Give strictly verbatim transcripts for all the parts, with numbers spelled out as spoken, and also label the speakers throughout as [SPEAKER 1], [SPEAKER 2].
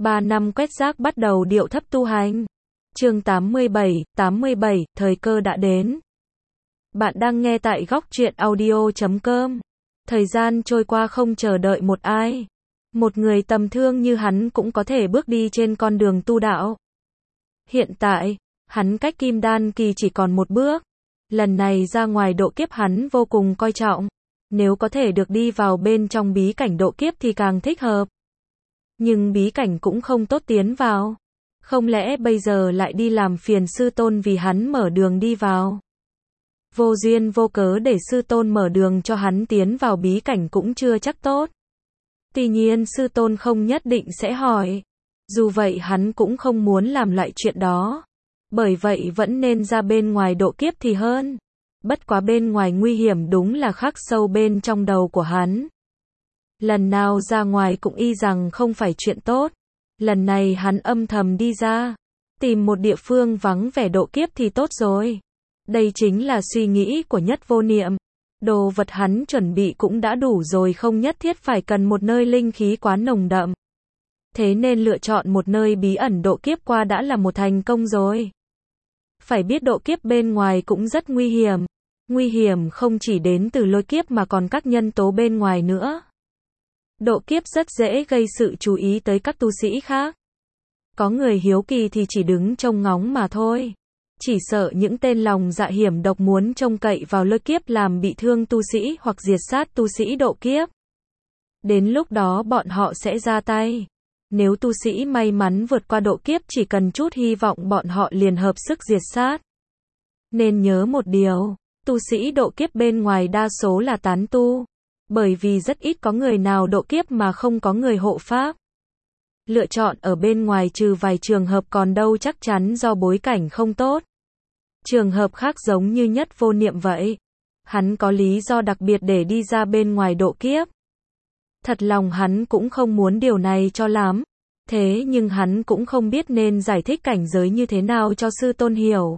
[SPEAKER 1] Ba năm quét rác bắt đầu điệu thấp tu hành. Chương tám mươi bảy, tám mươi bảy, thời cơ đã đến. Bạn đang nghe tại góc truyện audio chấm com. Thời gian trôi qua không chờ đợi một ai. Một người tầm thường như hắn cũng có thể bước đi trên con đường tu đạo. Hiện tại, hắn cách kim đan kỳ chỉ còn một bước. Lần này ra ngoài độ kiếp hắn vô cùng coi trọng. Nếu có thể được đi vào bên trong bí cảnh độ kiếp thì càng thích hợp. Nhưng bí cảnh cũng không tốt tiến vào. Không lẽ bây giờ lại đi làm phiền sư tôn vì hắn mở đường đi vào? Vô duyên vô cớ để sư tôn mở đường cho hắn tiến vào bí cảnh cũng chưa chắc tốt. Tuy nhiên sư tôn không nhất định sẽ hỏi. Dù vậy hắn cũng không muốn làm loại chuyện đó. Bởi vậy vẫn nên ra bên ngoài độ kiếp thì hơn. Bất quá bên ngoài nguy hiểm đúng là khắc sâu bên trong đầu của hắn. Lần nào ra ngoài cũng y rằng không phải chuyện tốt. Lần này hắn âm thầm đi ra. Tìm một địa phương vắng vẻ độ kiếp thì tốt rồi. Đây chính là suy nghĩ của Nhất Vô Niệm. Đồ vật hắn chuẩn bị cũng đã đủ rồi, không nhất thiết phải cần một nơi linh khí quá nồng đậm. Thế nên lựa chọn một nơi bí ẩn độ kiếp qua đã là một thành công rồi. Phải biết độ kiếp bên ngoài cũng rất nguy hiểm. Nguy hiểm không chỉ đến từ lôi kiếp mà còn các nhân tố bên ngoài nữa. Độ kiếp rất dễ gây sự chú ý tới các tu sĩ khác. Có người hiếu kỳ thì chỉ đứng trông ngóng mà thôi. Chỉ sợ những tên lòng dạ hiểm độc muốn trông cậy vào lôi kiếp làm bị thương tu sĩ hoặc diệt sát tu sĩ độ kiếp. Đến lúc đó bọn họ sẽ ra tay. Nếu tu sĩ may mắn vượt qua độ kiếp chỉ cần chút hy vọng bọn họ liền hợp sức diệt sát. Nên nhớ một điều, tu sĩ độ kiếp bên ngoài đa số là tán tu. Bởi vì rất ít có người nào độ kiếp mà không có người hộ pháp. Lựa chọn ở bên ngoài trừ vài trường hợp còn đâu chắc chắn do bối cảnh không tốt. Trường hợp khác giống như Nhất Vô Niệm vậy. Hắn có lý do đặc biệt để đi ra bên ngoài độ kiếp. Thật lòng hắn cũng không muốn điều này cho lắm. Thế nhưng hắn cũng không biết nên giải thích cảnh giới như thế nào cho sư tôn hiểu.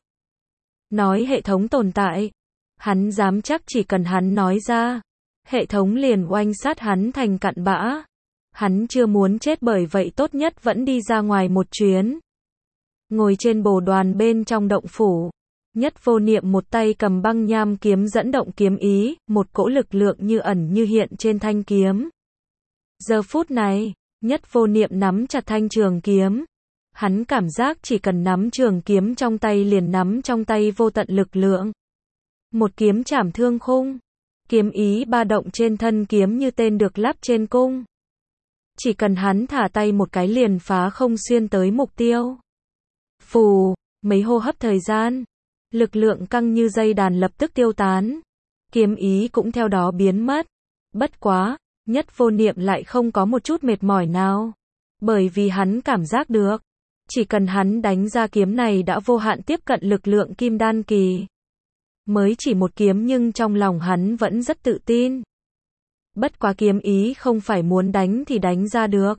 [SPEAKER 1] Nói hệ thống tồn tại. Hắn dám chắc chỉ cần hắn nói ra. Hệ thống liền oanh sát hắn thành cặn bã. Hắn chưa muốn chết bởi vậy tốt nhất vẫn đi ra ngoài một chuyến. Ngồi trên bồ đoàn bên trong động phủ. Nhất Vô Niệm một tay cầm băng nham kiếm dẫn động kiếm ý, một cỗ lực lượng như ẩn như hiện trên thanh kiếm. Giờ phút này, Nhất Vô Niệm nắm chặt thanh trường kiếm. Hắn cảm giác chỉ cần nắm trường kiếm trong tay liền nắm trong tay vô tận lực lượng. Một kiếm chảm thương khung. Kiếm ý ba động trên thân kiếm như tên được lắp trên cung. Chỉ cần hắn thả tay một cái liền phá không xuyên tới mục tiêu. Phù, mấy hô hấp thời gian. Lực lượng căng như dây đàn lập tức tiêu tán. Kiếm ý cũng theo đó biến mất. Bất quá, Nhất Vô Niệm lại không có một chút mệt mỏi nào. Bởi vì hắn cảm giác được. Chỉ cần hắn đánh ra kiếm này đã vô hạn tiếp cận lực lượng kim đan kỳ. Mới chỉ một kiếm nhưng trong lòng hắn vẫn rất tự tin. Bất quá kiếm ý không phải muốn đánh thì đánh ra được.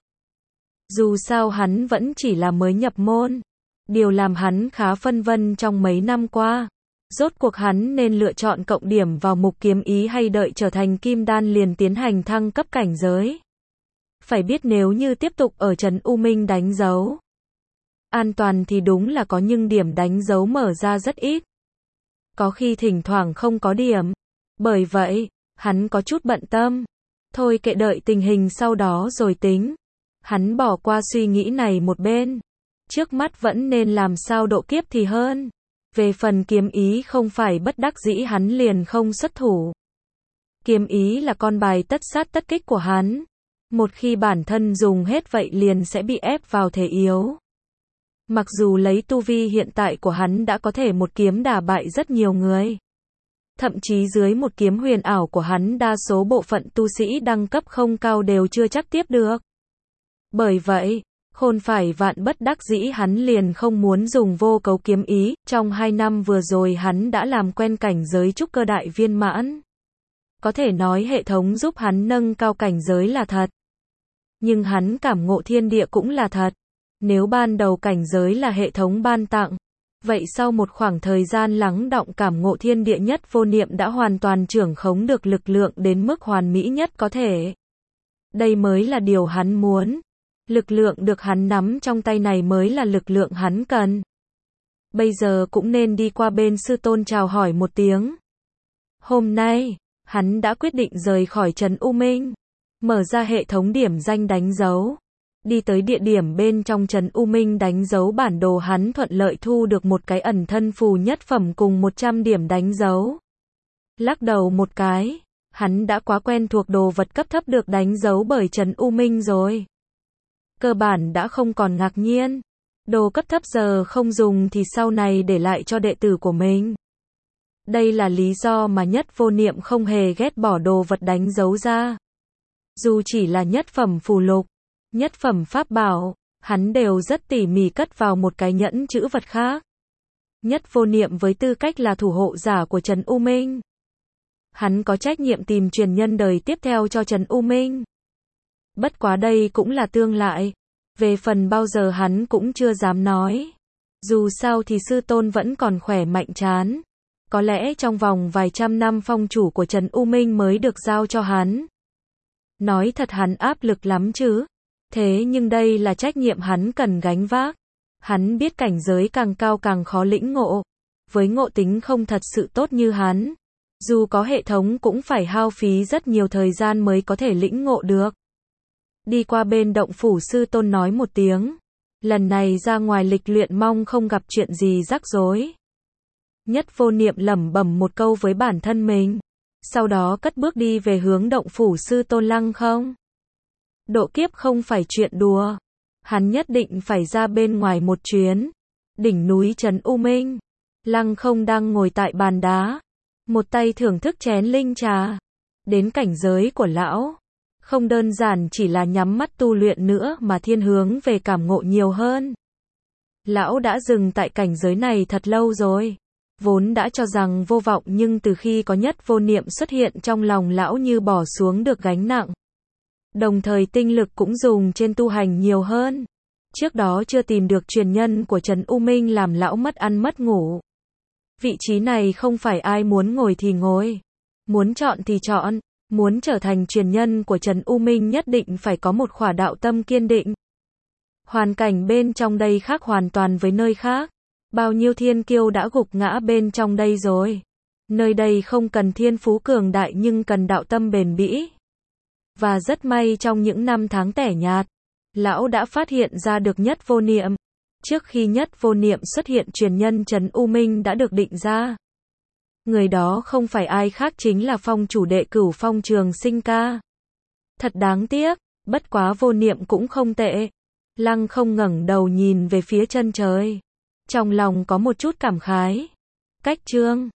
[SPEAKER 1] Dù sao hắn vẫn chỉ là mới nhập môn. Điều làm hắn khá phân vân trong mấy năm qua. Rốt cuộc hắn nên lựa chọn cộng điểm vào mục kiếm ý hay đợi trở thành kim đan liền tiến hành thăng cấp cảnh giới. Phải biết nếu như tiếp tục ở trấn U Minh đánh dấu. An toàn thì đúng là có nhưng điểm đánh dấu mở ra rất ít. Có khi thỉnh thoảng không có điểm. Bởi vậy, hắn có chút bận tâm. Thôi kệ đợi tình hình sau đó rồi tính. Hắn bỏ qua suy nghĩ này một bên. Trước mắt vẫn nên làm sao độ kiếp thì hơn. Về phần kiếm ý không phải bất đắc dĩ hắn liền không xuất thủ. Kiếm ý là con bài tất sát tất kích của hắn. Một khi bản thân dùng hết vậy liền sẽ bị ép vào thế yếu. Mặc dù lấy tu vi hiện tại của hắn đã có thể một kiếm đả bại rất nhiều người. Thậm chí dưới một kiếm huyền ảo của hắn đa số bộ phận tu sĩ đẳng cấp không cao đều chưa chắc tiếp được. Bởi vậy, khôn phải vạn bất đắc dĩ hắn liền không muốn dùng vô cấu kiếm ý. Trong hai năm vừa rồi hắn đã làm quen cảnh giới trúc cơ đại viên mãn. Có thể nói hệ thống giúp hắn nâng cao cảnh giới là thật. Nhưng hắn cảm ngộ thiên địa cũng là thật. Nếu ban đầu cảnh giới là hệ thống ban tặng, vậy sau một khoảng thời gian lắng đọng cảm ngộ thiên địa Nhất Vô Niệm đã hoàn toàn trưởng khống được lực lượng đến mức hoàn mỹ nhất có thể. Đây mới là điều hắn muốn. Lực lượng được hắn nắm trong tay này mới là lực lượng hắn cần. Bây giờ cũng nên đi qua bên sư tôn chào hỏi một tiếng. Hôm nay, hắn đã quyết định rời khỏi Trấn U Minh, mở ra hệ thống điểm danh đánh dấu. Đi tới địa điểm bên trong Trấn U Minh đánh dấu bản đồ, hắn thuận lợi thu được một cái ẩn thân phù nhất phẩm cùng một trăm điểm đánh dấu. Lắc đầu một cái, hắn đã quá quen thuộc đồ vật cấp thấp được đánh dấu bởi Trấn U Minh rồi. Cơ bản đã không còn ngạc nhiên. Đồ cấp thấp giờ không dùng thì sau này để lại cho đệ tử của mình. Đây là lý do mà Nhất Vô Niệm không hề ghét bỏ đồ vật đánh dấu ra. Dù chỉ là nhất phẩm phù lục, nhất phẩm pháp bảo, hắn đều rất tỉ mỉ cất vào một cái nhẫn chữ vật khác. Nhất Vô Niệm với tư cách là thủ hộ giả của Trấn U Minh, hắn có trách nhiệm tìm truyền nhân đời tiếp theo cho Trấn U Minh. Bất quá đây cũng là tương lại. Về phần bao giờ hắn cũng chưa dám nói. Dù sao thì sư tôn vẫn còn khỏe mạnh chán. Có lẽ trong vòng vài trăm năm phong chủ của Trấn U Minh mới được giao cho hắn. Nói thật hắn áp lực lắm chứ. Thế nhưng đây là trách nhiệm hắn cần gánh vác. Hắn biết cảnh giới càng cao càng khó lĩnh ngộ. Với ngộ tính không thật sự tốt như hắn, dù có hệ thống cũng phải hao phí rất nhiều thời gian mới có thể lĩnh ngộ được. Đi qua bên động phủ sư tôn nói một tiếng. Lần này ra ngoài lịch luyện mong không gặp chuyện gì rắc rối. Nhất Vô Niệm lẩm bẩm một câu với bản thân mình. Sau đó cất bước đi về hướng động phủ sư tôn Lăng Không. Độ kiếp không phải chuyện đùa. Hắn nhất định phải ra bên ngoài một chuyến. Đỉnh núi Trấn U Minh. Lăng Không đang ngồi tại bàn đá. Một tay thưởng thức chén linh trà. Đến cảnh giới của lão. Không đơn giản chỉ là nhắm mắt tu luyện nữa mà thiên hướng về cảm ngộ nhiều hơn. Lão đã dừng tại cảnh giới này thật lâu rồi. Vốn đã cho rằng vô vọng nhưng từ khi có Nhất Vô Niệm xuất hiện trong lòng lão như bỏ xuống được gánh nặng. Đồng thời tinh lực cũng dùng trên tu hành nhiều hơn. Trước đó chưa tìm được truyền nhân của Trấn U Minh làm lão mất ăn mất ngủ. Vị trí này không phải ai muốn ngồi thì ngồi. Muốn chọn thì chọn. Muốn trở thành truyền nhân của Trấn U Minh nhất định phải có một khỏa đạo tâm kiên định. Hoàn cảnh bên trong đây khác hoàn toàn với nơi khác. Bao nhiêu thiên kiêu đã gục ngã bên trong đây rồi. Nơi đây không cần thiên phú cường đại nhưng cần đạo tâm bền bỉ. Và rất may trong những năm tháng tẻ nhạt, lão đã phát hiện ra được Nhất Vô Niệm. Trước khi Nhất Vô Niệm xuất hiện, truyền nhân Trấn U Minh đã được định ra. Người đó không phải ai khác chính là phong chủ đệ cửu Phong Trường Sinh ca. Thật đáng tiếc, bất quá Vô Niệm cũng không tệ. Lăng Không ngẩng đầu nhìn về phía chân trời. Trong lòng có một chút cảm khái. Cách chương